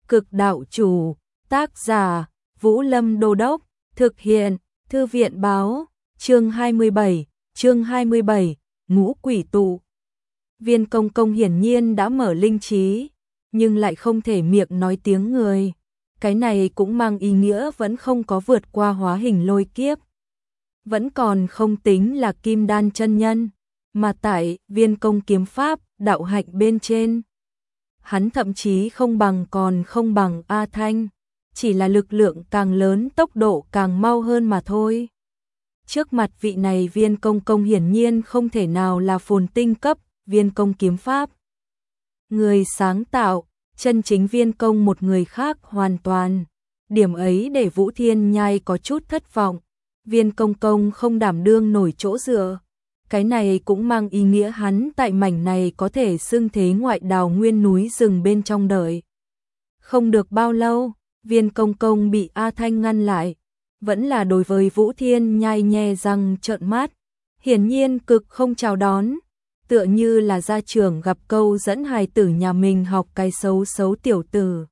Cực đạo chủ, tác giả, Vũ Lâm Đô Đốc, thực hiện, Thư viện báo, chương 27, ngũ quỷ tụ. Viên Công Công hiển nhiên đã mở linh trí, nhưng lại không thể miệng nói tiếng người. Cái này cũng mang ý nghĩa vẫn không có vượt qua hóa hình lôi kiếp. Vẫn còn không tính là kim đan chân nhân, mà tại Viên Công kiếm pháp, đạo hạnh bên trên. Hắn thậm chí không bằng A Thanh, chỉ là lực lượng càng lớn tốc độ càng mau hơn mà thôi. Trước mặt vị này Viên Công Công hiển nhiên không thể nào là phồn tinh cấp Viên Công kiếm pháp. Người sáng tạo, chân chính Viên Công một người khác hoàn toàn. Điểm ấy để Vũ Thiên Nhai có chút thất vọng. Viên Công Công không đảm đương nổi chỗ dựa. Cái này cũng mang ý nghĩa hắn tại mảnh này có thể xưng thế ngoại đào nguyên núi rừng bên trong đời. Không được bao lâu, Viên Công Công bị A Thanh ngăn lại. Vẫn là đối với Vũ Thiên Nhai nhe răng trợn mắt. Hiển nhiên cực không chào đón. Tựa như là gia trưởng gặp câu dẫn hài tử nhà mình học cái xấu xấu tiểu tử.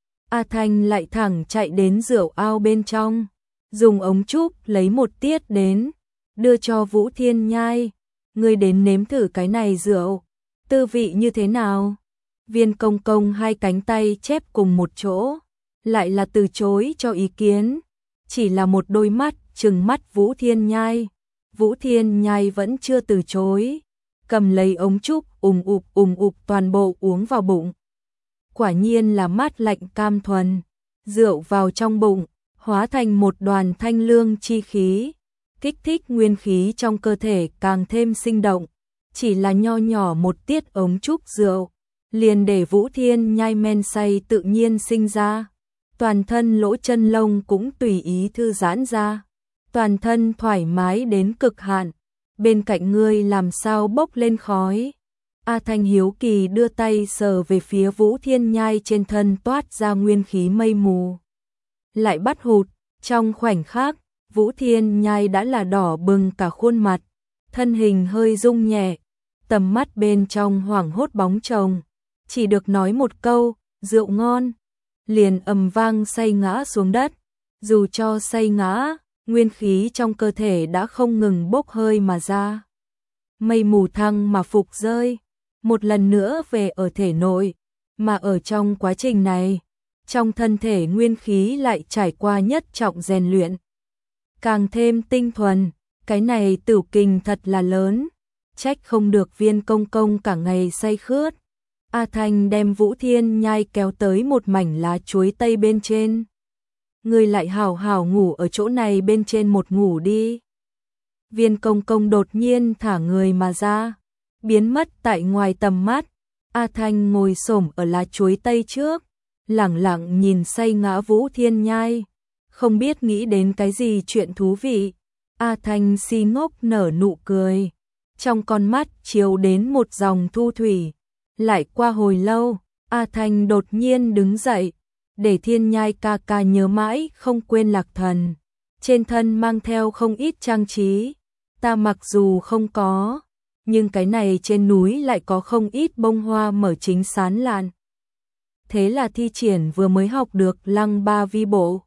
A Thanh lại thẳng chạy đến rượu ao bên trong. Dùng ống trúc lấy một tiết đến. Đưa cho Vũ Thiên Nhai. Ngươi đến nếm thử cái này rượu. Tư vị như thế nào? Viên Công Công hai cánh tay chép cùng một chỗ. Lại là từ chối cho ý kiến. Chỉ là một đôi mắt trừng mắt Vũ Thiên Nhai. Vũ Thiên Nhai vẫn chưa từ chối. Cầm lấy ống trúc ùm ụp toàn bộ uống vào bụng. Quả nhiên là mát lạnh cam thuần. Rượu vào trong bụng, hóa thành một đoàn thanh lương chi khí. Kích thích nguyên khí trong cơ thể càng thêm sinh động. Chỉ là nho nhỏ một tiết ống trúc rượu, liền để Vũ Thiên Nhai men say tự nhiên sinh ra. Toàn thân lỗ chân lông cũng tùy ý thư giãn ra. Toàn thân thoải mái đến cực hạn. Bên cạnh ngươi làm sao bốc lên khói. A Thanh hiếu kỳ đưa tay sờ về phía Vũ Thiên Nhai trên thân toát ra nguyên khí mây mù. Lại bắt hụt, trong khoảnh khắc, Vũ Thiên Nhai đã là đỏ bừng cả khuôn mặt, thân hình hơi rung nhẹ, tầm mắt bên trong hoảng hốt bóng chồng, chỉ được nói một câu, rượu ngon, liền ầm vang say ngã xuống đất, dù cho say ngã, nguyên khí trong cơ thể đã không ngừng bốc hơi mà ra. Mây mù thăng mà phục rơi, một lần nữa về ở thể nội, mà ở trong quá trình này, trong thân thể nguyên khí lại trải qua nhất trọng rèn luyện. Càng thêm tinh thuần, cái này tửu kình thật là lớn, trách không được Viên Công Công cả ngày say khướt. A Thanh đem Vũ Thiên Nhai kéo tới một mảnh lá chuối tây bên trên. Ngươi lại hào hào ngủ ở chỗ này bên trên một ngủ đi. Viên Công Công đột nhiên thả người mà ra, biến mất tại ngoài tầm mắt. A Thanh ngồi xổm ở lá chuối tây trước, lẳng lặng nhìn say ngã Vũ Thiên Nhai. Không biết nghĩ đến cái gì chuyện thú vị. A Thanh si ngốc nở nụ cười. Trong con mắt chiếu đến một dòng thu thủy. Lại qua hồi lâu, A Thanh đột nhiên đứng dậy. Để Thiên Nhai ca ca nhớ mãi không quên lạc thần. Trên thân mang theo không ít trang trí. Ta mặc dù không có, nhưng cái này trên núi lại có không ít bông hoa mở chính sán lạn. Thế là thi triển vừa mới học được Lăng Ba Vi Bộ.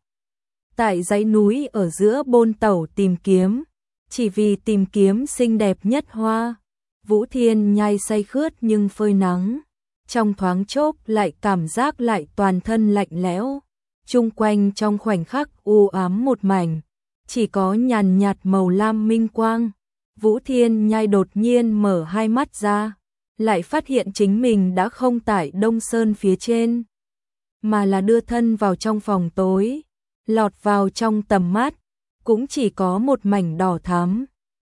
Tại dãy núi ở giữa bôn tẩu tìm kiếm, chỉ vì tìm kiếm xinh đẹp nhất hoa. Vũ Thiên Nhai say khướt nhưng phơi nắng, trong thoáng chốc lại cảm giác lại toàn thân lạnh lẽo. Chung quanh trong khoảnh khắc u ám một mảnh, chỉ có nhàn nhạt màu lam minh quang. Vũ Thiên Nhai đột nhiên mở hai mắt ra, lại phát hiện chính mình đã không tại Đông Sơn phía trên, mà là đưa thân vào trong phòng tối. Lọt vào trong tầm mắt, cũng chỉ có một mảnh đỏ thắm.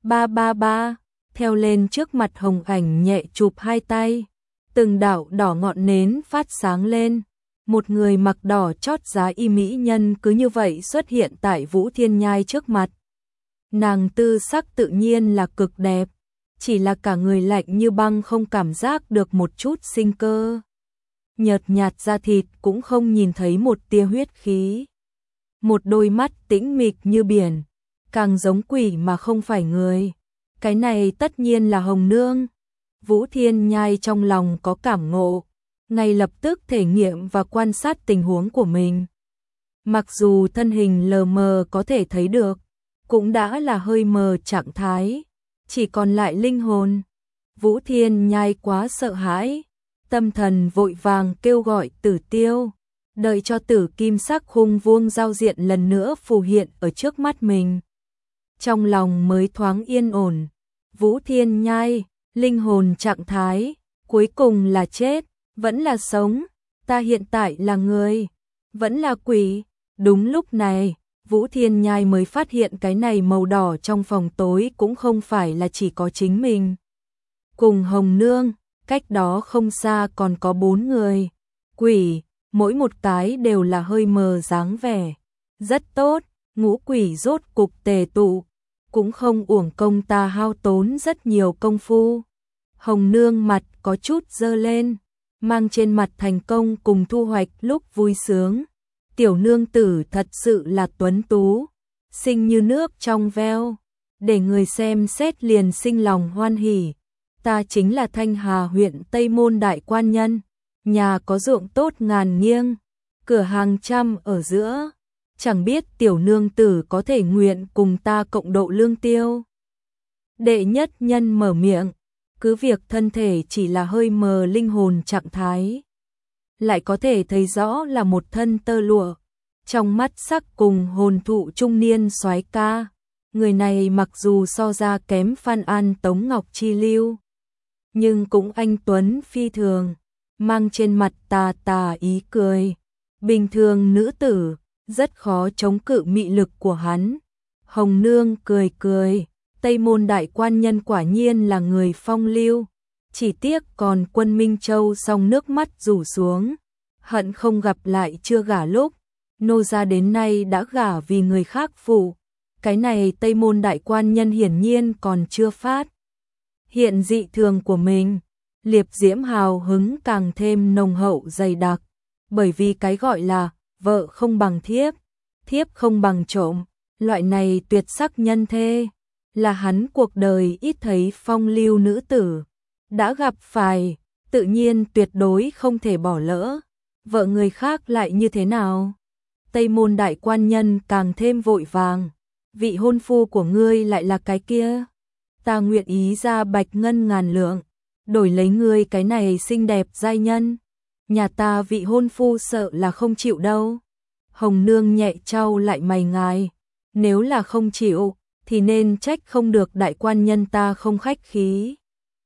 Ba, theo lên trước mặt hồng ảnh nhẹ chụp hai tay. Từng đạo đỏ ngọn nến phát sáng lên. Một người mặc đỏ chót giá y mỹ nhân cứ như vậy xuất hiện tại Vũ Thiên Nhai trước mặt. Nàng tư sắc tự nhiên là cực đẹp, chỉ là cả người lạnh như băng không cảm giác được một chút sinh cơ. Nhợt nhạt da thịt cũng không nhìn thấy một tia huyết khí. Một đôi mắt tĩnh mịch như biển, càng giống quỷ mà không phải người. Cái này tất nhiên là Hồng Nương. Vũ Thiên Nhai trong lòng có cảm ngộ, ngay lập tức thể nghiệm và quan sát tình huống của mình. Mặc dù thân hình lờ mờ có thể thấy được, cũng đã là hơi mờ trạng thái, chỉ còn lại linh hồn. Vũ Thiên Nhai quá sợ hãi, tâm thần vội vàng kêu gọi Tử Tiêu, đợi cho tử kim sắc hung vuông giao diện lần nữa phù hiện ở trước mắt mình. Trong lòng mới thoáng yên ổn. Vũ Thiên Nhai, linh hồn trạng thái, cuối cùng là chết, vẫn là sống, ta hiện tại là người, vẫn là quỷ. Đúng lúc này, Vũ Thiên Nhai mới phát hiện cái này màu đỏ trong phòng tối cũng không phải là chỉ có chính mình. Cùng Hồng Nương, cách đó không xa còn có 4 người. Quỷ, mỗi một cái đều là hơi mờ dáng vẻ. Rất tốt, ngũ quỷ rốt cục tề tụ, cũng không uổng công ta hao tốn rất nhiều công phu. Hồng Nương mặt có chút dơ lên, mang trên mặt thành công cùng thu hoạch lúc vui sướng. Tiểu nương tử thật sự là tuấn tú, xinh như nước trong veo, để người xem xét liền sinh lòng hoan hỉ. Ta chính là Thanh Hà huyện Tây Môn đại quan nhân, nhà có ruộng tốt ngàn nghiêng, cửa hàng trăm ở giữa, chẳng biết tiểu nương tử có thể nguyện cùng ta cộng độ lương tiêu. Đệ nhất nhân mở miệng, cứ việc thân thể chỉ là hơi mờ linh hồn trạng thái, lại có thể thấy rõ là một thân tơ lụa, trong mắt sắc cùng hồn thụ trung niên soái ca. Người này mặc dù so ra kém Phan An Tống Ngọc Chi Lưu, nhưng cũng anh tuấn phi thường, mang trên mặt tà tà ý cười. Bình thường nữ tử, rất khó chống cự mị lực của hắn. Hồng Nương cười cười, Tây Môn đại quan nhân quả nhiên là người phong lưu, chỉ tiếc còn Quân Minh Châu song nước mắt rủ xuống, hận không gặp lại chưa gả lúc, nô gia đến nay đã gả vì người khác phụ. Cái này Tây Môn đại quan nhân hiển nhiên còn chưa phát hiện dị thường của mình. Liệp diễm hào hứng càng thêm nồng hậu dày đặc, bởi vì cái gọi là vợ không bằng thiếp, thiếp không bằng trộm, loại này tuyệt sắc nhân thê, là hắn cuộc đời ít thấy phong lưu nữ tử. Đã gặp phải, tự nhiên tuyệt đối không thể bỏ lỡ. Vợ người khác lại như thế nào? Tây Môn đại quan nhân càng thêm vội vàng. Vị hôn phu của ngươi lại là cái kia. Ta nguyện ý ra bạch ngân ngàn lượng, đổi lấy ngươi cái này xinh đẹp giai nhân. Nhà ta vị hôn phu sợ là không chịu đâu. Hồng Nương nhẹ trao lại mày ngài. Nếu là không chịu, thì nên trách không được đại quan nhân ta không khách khí.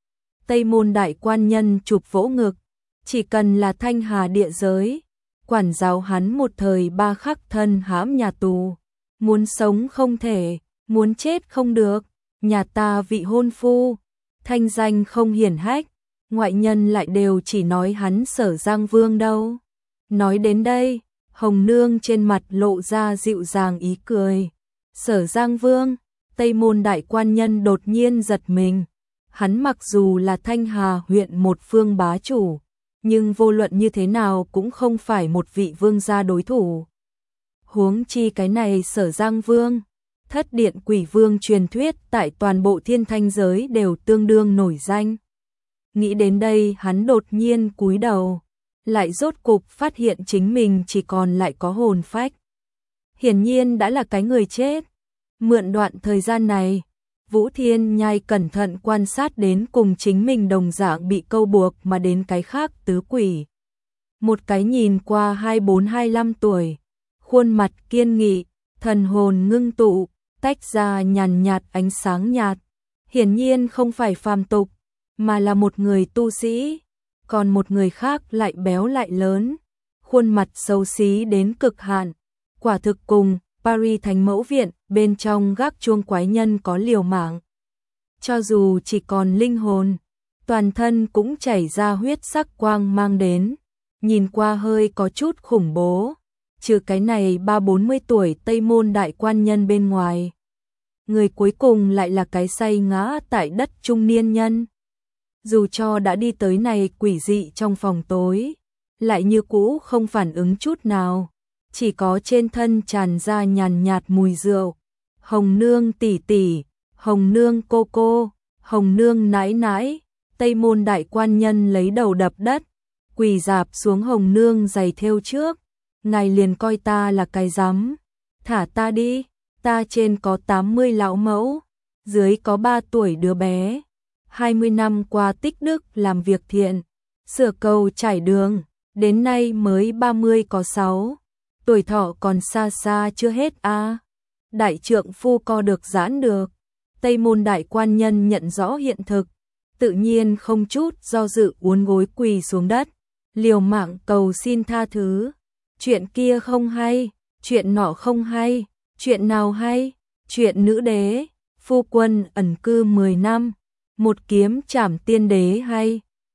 Tây Môn đại quan nhân chụp vỗ ngực. Chỉ cần là Thanh Hà địa giới, quản giáo hắn một thời 3 khắc thân hãm nhà tù. Muốn sống không thể, muốn chết không được. Nhà ta vị hôn phu, thanh danh không hiển hách, ngoại nhân lại đều chỉ nói hắn Sở Giang Vương đâu. Nói đến đây, Hồng Nương trên mặt lộ ra dịu dàng ý cười. Sở Giang Vương, Tây Môn đại quan nhân đột nhiên giật mình. Hắn mặc dù là Thanh Hà huyện một phương bá chủ, nhưng vô luận như thế nào cũng không phải một vị vương gia đối thủ. Huống chi cái này Sở Giang Vương, Thất Điện Quỷ Vương truyền thuyết tại toàn bộ thiên thanh giới đều tương đương nổi danh. Nghĩ đến đây hắn đột nhiên cúi đầu, lại rốt cục phát hiện chính mình chỉ còn lại có hồn phách. Hiển nhiên đã là cái người chết. Mượn đoạn thời gian này, Vũ Thiên Nhai cẩn thận quan sát đến cùng chính mình đồng dạng bị câu buộc mà đến cái khác tứ quỷ. Một cái nhìn qua 24-25 tuổi, khuôn mặt kiên nghị, thần hồn ngưng tụ, tách ra nhàn nhạt ánh sáng nhạt. Hiển nhiên không phải phàm tục, mà là một người tu sĩ. Còn một người khác lại béo lại lớn, khuôn mặt xấu xí đến cực hạn. Quả thực cùng Paris Thánh Mẫu Viện bên trong gác chuông quái nhân có liều mạng. Cho dù chỉ còn linh hồn, toàn thân cũng chảy ra huyết sắc quang mang đến, nhìn qua hơi có chút khủng bố. Trừ cái này 30-40 tuổi Tây Môn đại quan nhân bên ngoài, người cuối cùng lại là cái say ngã tại đất trung niên nhân. Dù cho đã đi tới này quỷ dị trong phòng tối, lại như cũ không phản ứng chút nào, chỉ có trên thân tràn ra nhàn nhạt mùi rượu. Hồng Nương tỷ tỷ, Hồng Nương cô cô, Hồng Nương nãi nãi. Tây Môn đại quan nhân lấy đầu đập đất, quỳ rạp xuống hồng nương giày thêu trước, ngài liền coi ta là cái rắm, thả ta đi, ta trên có 80 lão mẫu, dưới có 3 tuổi đứa bé, 20 năm qua tích đức làm việc thiện, sửa cầu trải đường, đến nay mới 30 có 6, tuổi thọ còn xa xa chưa hết a. Đại trượng phu co được giãn được. Tây môn đại quan nhân nhận rõ hiện thực, tự nhiên không chút do dự uốn gối quỳ xuống đất, liều mạng cầu xin tha thứ. Chuyện kia không hay, chuyện nọ không hay, chuyện nào hay? Chuyện nữ đế, phu quân ẩn cư 10 năm, một kiếm trảm tiên đế hay?